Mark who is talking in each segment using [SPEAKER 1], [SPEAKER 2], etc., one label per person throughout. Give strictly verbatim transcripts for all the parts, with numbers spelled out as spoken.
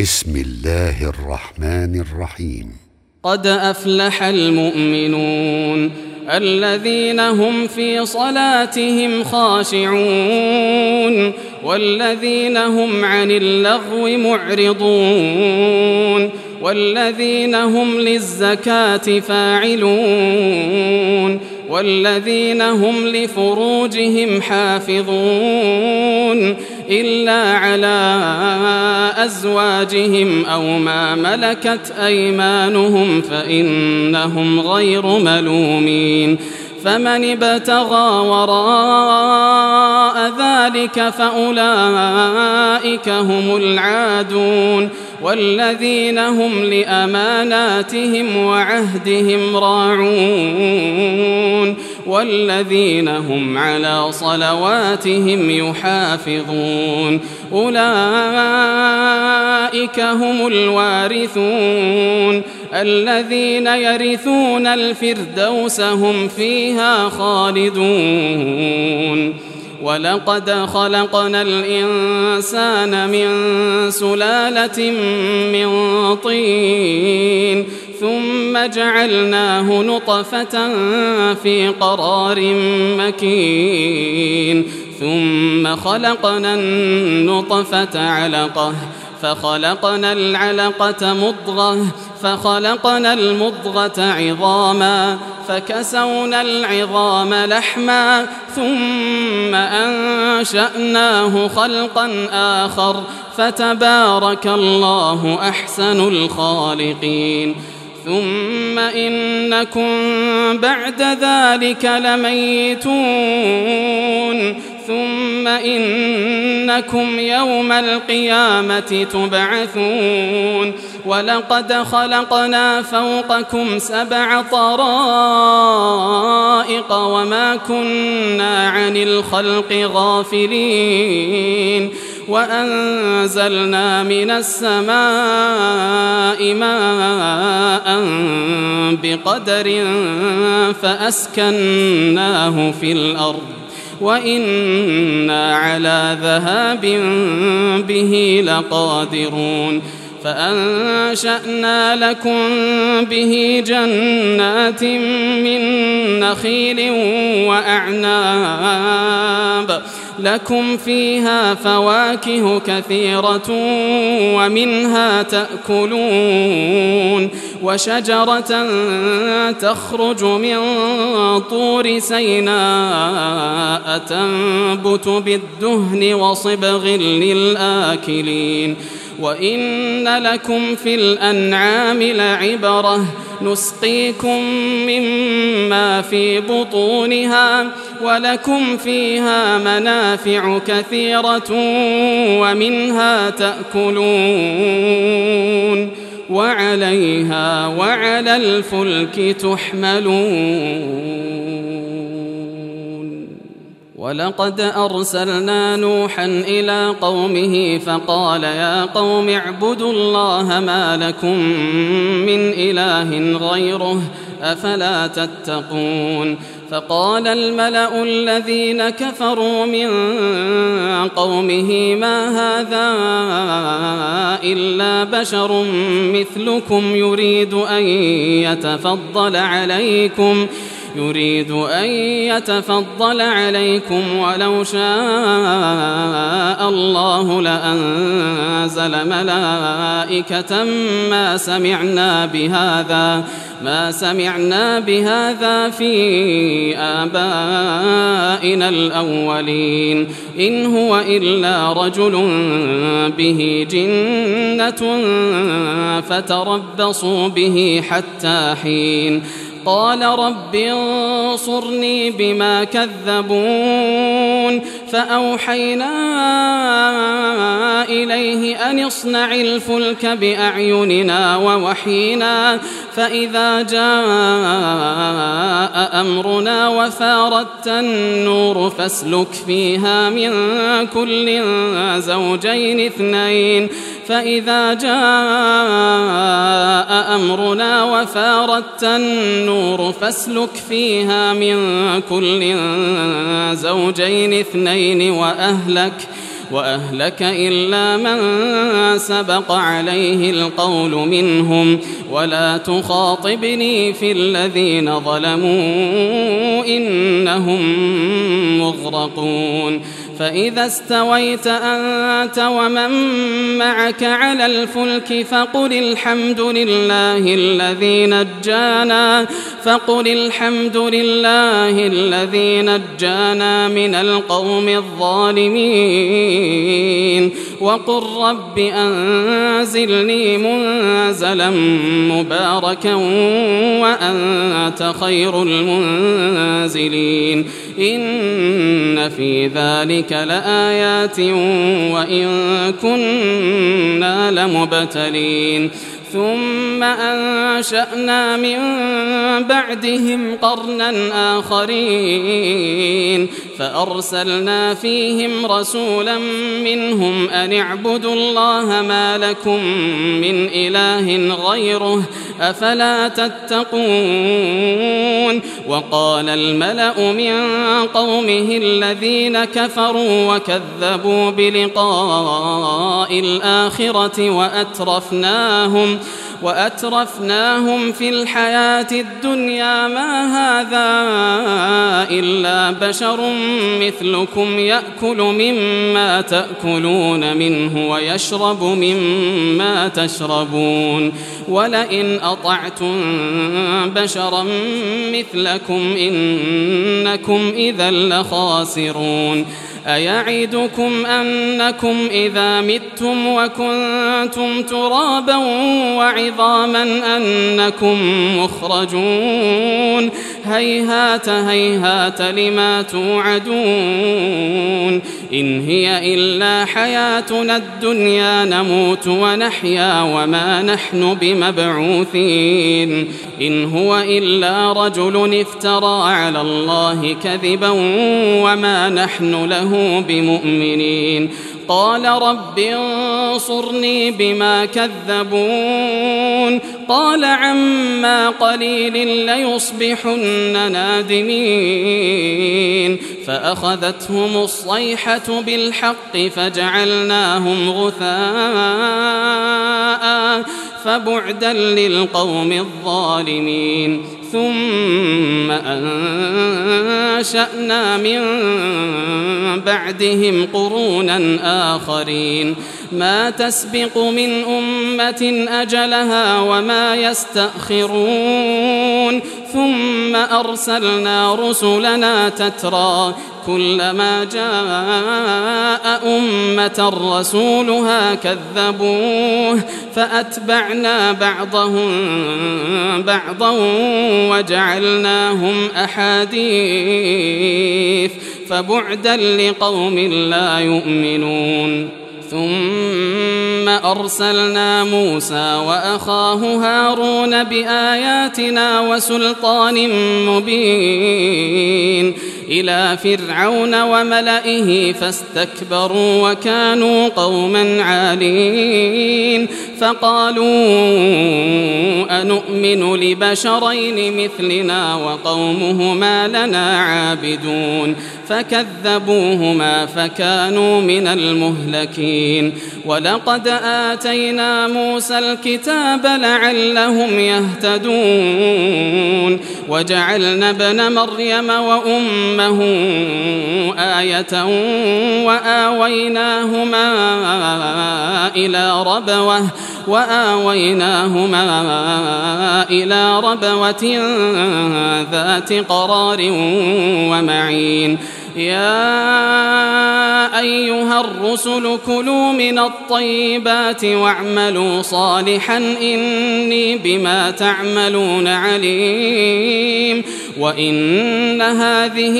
[SPEAKER 1] بسم الله الرحمن الرحيم.
[SPEAKER 2] قد أفلح المؤمنون الذين هم في صلاتهم خاشعون والذين هم عن اللغو معرضون والذين هم للزكاة فاعلون والذين هم لفروجهم حافظون إلا على أزواجهم أو ما ملكت أيمانهم فإنهم غير ملومين. فمن ابتغى وراء ذلك فأولئك هم العادون والذين هم لأماناتهم وعهدهم راعون والذين هم على صلواتهم يحافظون. أولئك هم الوارثون الذين يرثون الفردوس هم فيها خالدون. ولقد خلقنا الإنسان من سلالة من طين ثم جعلناه نطفة في قرار مكين ثم خلقنا النطفة علقة فخلقنا العلقة مضغة فخلقنا المضغة عظاما فكسونا العظام لحما ثم أنشأناه خلقا آخر فتبارك الله أحسن الخالقين. ثم إنكم بعد ذلك لميتون ثم إنكم يوم القيامة تبعثون. ولقد خلقنا فوقكم سبع طرائق وما كنا عن الخلق غافلين وأنزلنا من السماء ماء بقدر فأسكناه في الأرض وإنا على ذهاب به لقادرون. فأنشأنا لكم به جنات من نخيل وأعناب لكم فيها فواكه كثيرة ومنها تأكلون وشجرة تخرج من طور سيناء تنبت بالدهن وصبغ للآكلين. وإن لكم في الأنعام لعبرة نسقيكم مما في بطونها ولكم فيها منافع كثيرة ومنها تأكلون وعليها وعلى الفلك تحملون. ولقد أرسلنا نوحا إلى قومه فقال يا قوم اعبدوا الله ما لكم من إله غيره أفلا تتقون. فقال الملأ الذين كفروا من قومه ما هذا إلا بشر مثلكم يريد أن يتفضل عليكم يريد أن يتفضل عليكم ولو شاء الله لأنزل ملائكة ما سمعنا بهذا ما سمعنا بهذا في آبائنا الأولين إن هو إلا رجل به جنة فتربصوا به حتى حين. قال رب انصرني بما كذبون. فأوحينا إليه أن اصنع الفلك بأعيننا ووحينا فإذا جاء أمرنا وفاردت النور فاسلك فيها من كل زوجين اثنين فإذا جاء أمرنا وفاردت النور فاسلك فيها من كل زوجين اثنين وأهلك وأهلك إلا من سبق عليه القول منهم ولا تخاطبني في الذين ظلموا إنهم مغرقون فإذا استويت أنت ومن معك على الفلك فقل الحمد لله الذي نجانا فقل الحمد لله الذي نجانا من القوم الظالمين وقل رب أنزلني منزلا مباركا وأنت خير المنزلين إن في ذلك لآيات وإن كنا لمبتلين ثم أنشأنا من بعدهم قرنا آخرين فأرسلنا فيهم رسولا منهم أن اعبدوا الله ما لكم من إله غيره أفلا تتقون وقال الملأ من قومه الذين كفروا وكذبوا بلقاء الآخرة وأترفناهم وأترفناهم في الحياة الدنيا ما هذا إلا بشر مثلكم يأكل مما تأكلون منه ويشرب مما تشربون ولئن أطعتم بشرا مثلكم إنكم إذا لخاسرون أيعدكم أنكم إذا متم وكنتم ترابا وعظاما أنكم مخرجون هيهات هيهات لما توعدون إن هي إلا حياتنا الدنيا نموت ونحيا وما نحن بمبعوثين إن هو إلا رجل افترى على الله كذبا وما نحن له بمؤمنين قال رب انصرني بما كذبون قال عما قليل ليصبحن نادمين فأخذتهم الصيحة بالحق فجعلناهم غثاء فبعدا للقوم الظالمين ثم أنشأنا من بعدهم قرونا آخرين ما تسبق من أمة أجلها وما يستأخرون ثم أرسلنا رسلنا تترى كلما جاء أمة رسولها كذبوه فأتبعنا بعضهم بعضا وجعلناهم أحاديث فبعدا لقوم لا يؤمنون ثم أرسلنا موسى وأخاه هارون بآياتنا وسلطان مبين إلى فرعون وملئه فاستكبروا وكانوا قوما عالين فقالوا أنؤمن لبشرين مثلنا وقومهما لنا عابدون فكذبوهما فكانوا من المهلكين ولقد آتينا موسى الكتاب لعلهم يهتدون وجعلنا ابن مريم وأمه آية وآويناهما إلى ربوة وآويناهما إلى ربوة ذات قرار ومعين يا أيها الرسل كلوا من الطيبات واعملوا صالحا إني بما تعملون عليم وإن هذه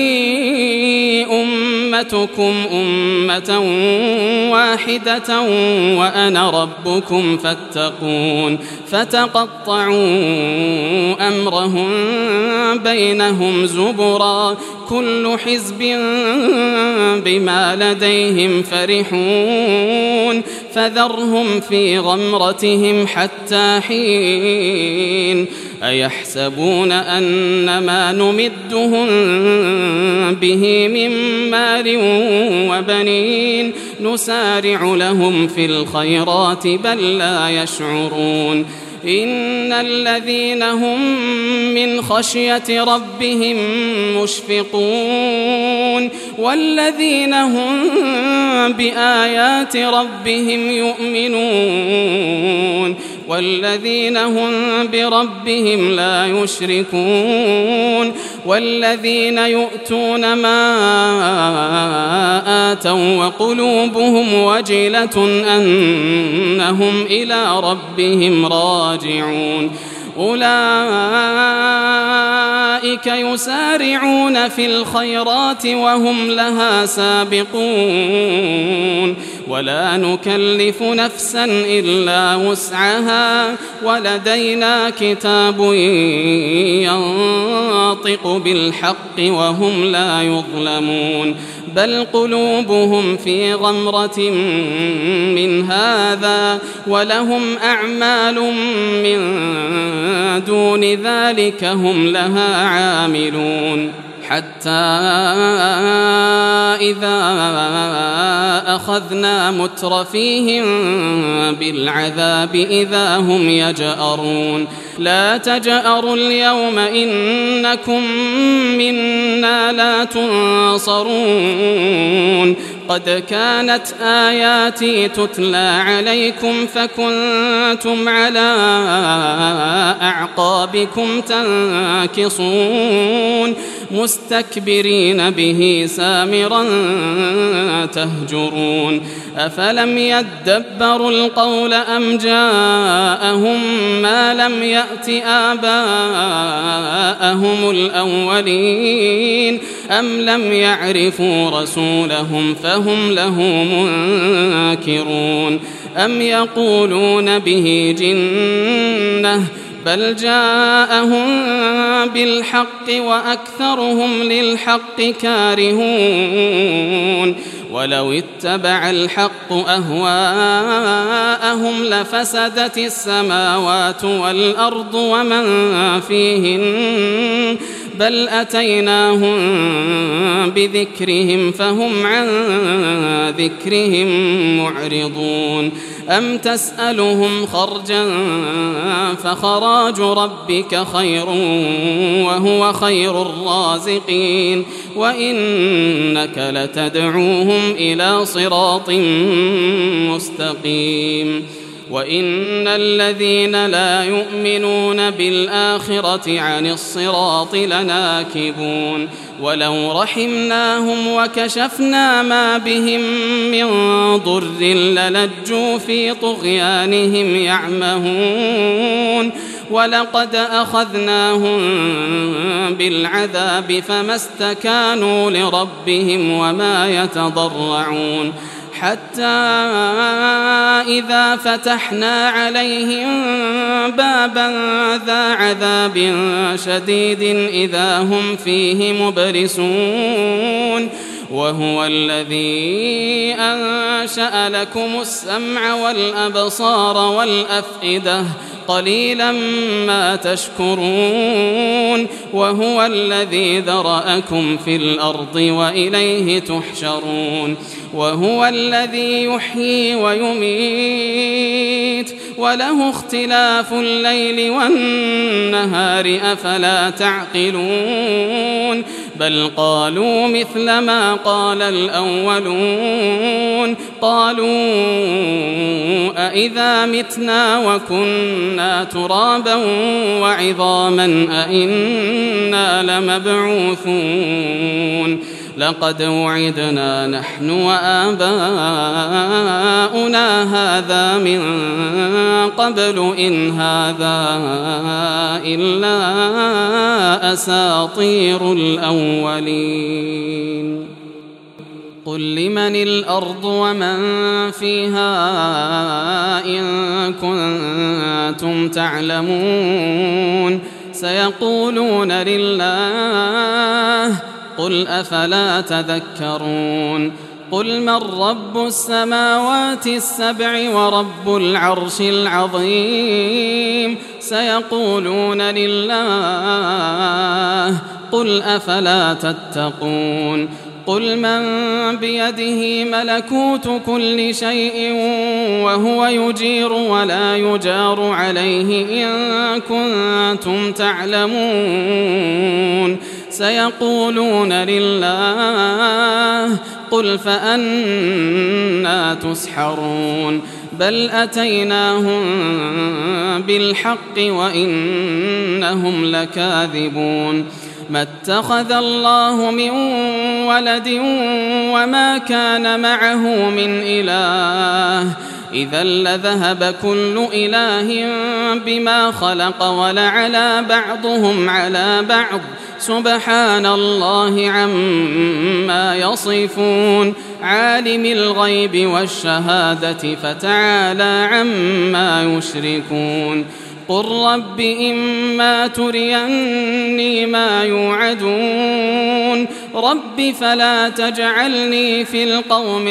[SPEAKER 2] أمتكم أمة واحدة وأنا ربكم فاتقون فتقطعوا أمرهم بينهم زبرا كل حزب بما لديهم فرحون فذرهم في غمرتهم حتى حين أيحسبون أن ما نمدهم به من مال وبنين نسارع لهم في الخيرات بل لا يشعرون إن الذين هم من خشية ربهم مشفقون والذين هم بآيات ربهم يؤمنون والذين هم بربهم لا يشركون والذين يؤتون ما آتوا وقلوبهم وجلة أنهم إلى ربهم راجعون أولئك يسارعون في الخيرات وهم لها سابقون ولا نكلف نفسا إلا وسعها ولدينا كتاب ينطق بالحق وهم لا يظلمون بل قلوبهم في غمرة من هذا ولهم أعمال من دون ذلك هم لها عاملون حتى إذا أخذنا مترفيهم بالعذاب إذا هم يجأرون لا تجأروا اليوم إنكم منا لا تنصرون قد كانت آياتي تتلى عليكم فكنتم على أعقابكم تنكصون مستكبرين به سامرا تهجرون أفلم يدبروا القول أم جاءهم ما لم يأت آباءهم الأولين أم لم يعرفوا رسولهم فهم له منكرون أم يقولون به جنة بل جاءهم بالحق وأكثرهم للحق كارهون ولو اتبع الحق أهواءهم لفسدت السماوات والأرض ومن فيهن بل أتيناهم بذكرهم فهم عن ذكرهم معرضون أم تسألهم خرجا فخراج ربك خير وهو خير الرازقين وإنك لتدعوهم إلى صراط مستقيم وإن الذين لا يؤمنون بالآخرة عن الصراط لناكبون ولو رحمناهم وكشفنا ما بهم من ضر للجوا في طغيانهم يعمهون ولقد أخذناهم بالعذاب فما استكانوا لربهم وما يتضرعون حتى إذا فتحنا عليهم بابا ذا عذاب شديد إذا هم فيه مبلسون وهو الذي أنشأ لكم السمع والأبصار والأفئدة قليلا ما تشكرون وهو الذي ذرأكم في الأرض وإليه تحشرون وهو الذي يحيي ويميت وله اختلاف الليل والنهار أفلا تعقلون بل قالوا مثل ما قال الأولون قالوا أإذا متنا وكنا ترابا وعظاما أإنا لمبعوثون لقد وعدنا نحن وآباؤنا هذا من قبل إن هذا إلا أساطير الأولين قل لمن الأرض ومن فيها إن كنتم تعلمون سيقولون لله قل أفلا تذكرون قل من رب السماوات السبع ورب العرش العظيم سيقولون لله قل أفلا تتقون قل من بيده ملكوت كل شيء وهو يجير ولا يجار عليه إن كنتم تعلمون سيقولون لله قل فأنا تسحرون بل أتيناهم بالحق وإنهم لكاذبون ما اتخذ الله من ولد وما كان معه من إله إذا لذهب كل إله بما خلق ولعلى بعضهم على بعض سبحان الله عما يصفون عالم الغيب والشهادة فتعالى عما يشركون قل رب إما تريني ما يوعدون رب فلا تجعلني في القوم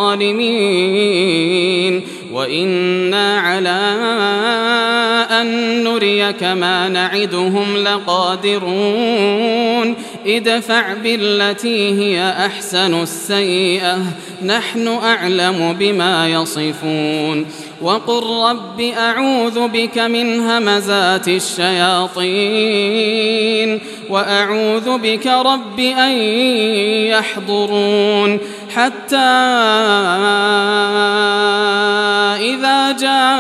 [SPEAKER 2] الظالمين وإنا على أن نريك ما نعدهم لقادرون ادفع بالتي هي أحسن السيئة نحن أعلم بما يصفون وقل رب أعوذ بك من همزات الشياطين وأعوذ بك رب أن يحضرون حتى إذا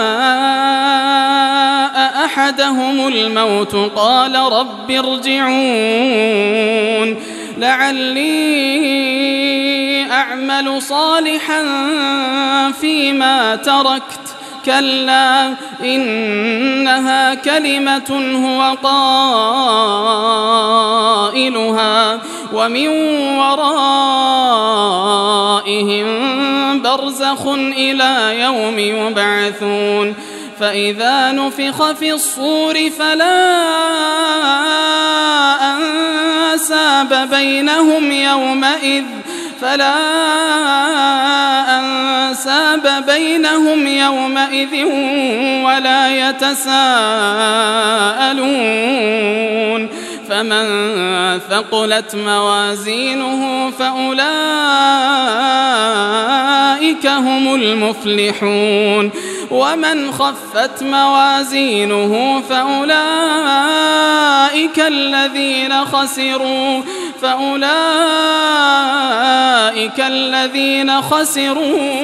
[SPEAKER 2] جاء أحدهم الموت قال رب ارجعون لعلي أعمل صالحا فيما تركت كلا إنها كلمة هو قائلها ومن ورائهم برزخ إلى يوم يبعثون فإذا نفخ في الصور فلا أنساب بينهم يومئذ فلا أنساب بينهم يومئذ ولا يتساءلون فمن ثقلت موازينه فأولئك هم المفلحون ومن خفت موازينه فأولئك الذين خسروا فأولئك الذين خسروا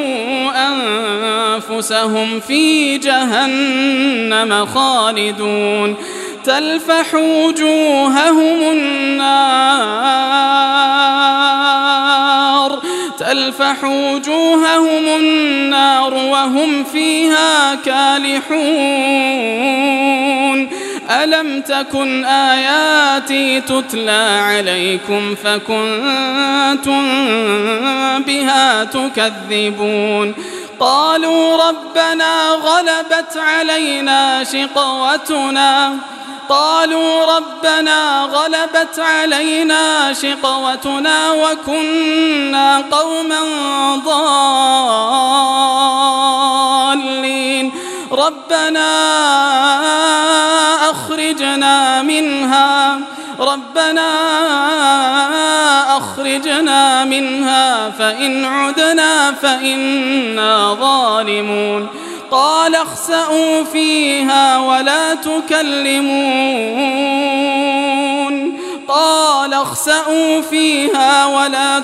[SPEAKER 2] أنفسهم في جهنم خالدون تلفح وجوههم النار تلفح وجوههم النار وهم فيها كالحون ألم تكن آياتي تتلى عليكم فكنتم بها تكذبون قالوا ربنا غلبت علينا شقوتنا قالوا ربنا غلبت علينا شقوتنا وكنا قوما ضالين ربنا أخرجنا منها ربنا أخرجنا منها فإن عدنا فإنا ظالمون قال اخسئوا فيها ولا تكلمون قال اخسئوا فيها ولا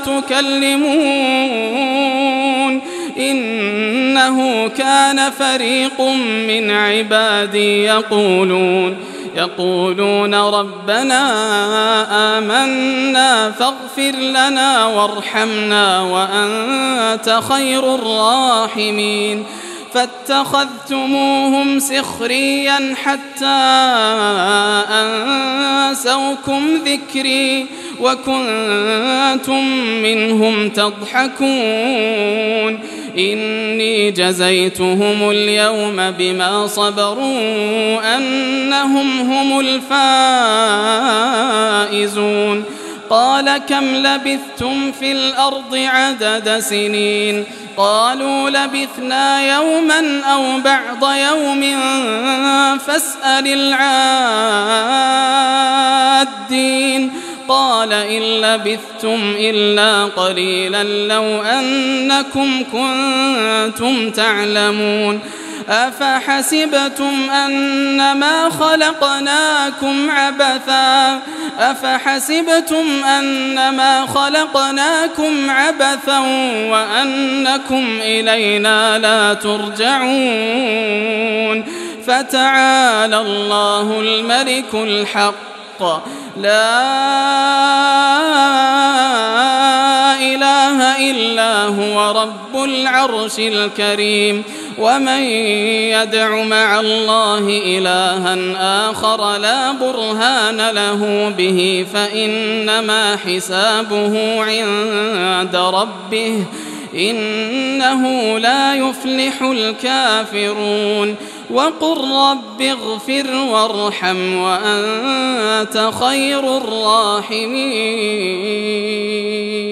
[SPEAKER 2] تكلمون إنه كان فريق من عبادي يقولون يقولون ربنا آمنا فاغفر لنا وارحمنا وأنت خير الراحمين فاتخذتموهم سخريا حتى أنسوكم ذكري وكنتم منهم تضحكون إني جزيتهم اليوم بما صبروا أنهم هم الفائزون قال كم لبثتم في الأرض عدد سنين قالوا لبثنا يوما أو بعض يوم فاسأل العادين قال إن لبثتم إلا قليلا لو أنكم كنتم تعلمون أفحسبتم أنما خلقناكم عبثا أفحسبتم أنما خلقناكم عبثا وأنكم إلينا لا ترجعون فتعالى الله الملك الحق لا إله إلا هو رب العرش الكريم ومن يدع مع الله إلها آخر لا برهان له به فإنما حسابه عند ربه إنه لا يفلح الكافرون وقل رب اغفر وارحم وأنت خير الراحمين.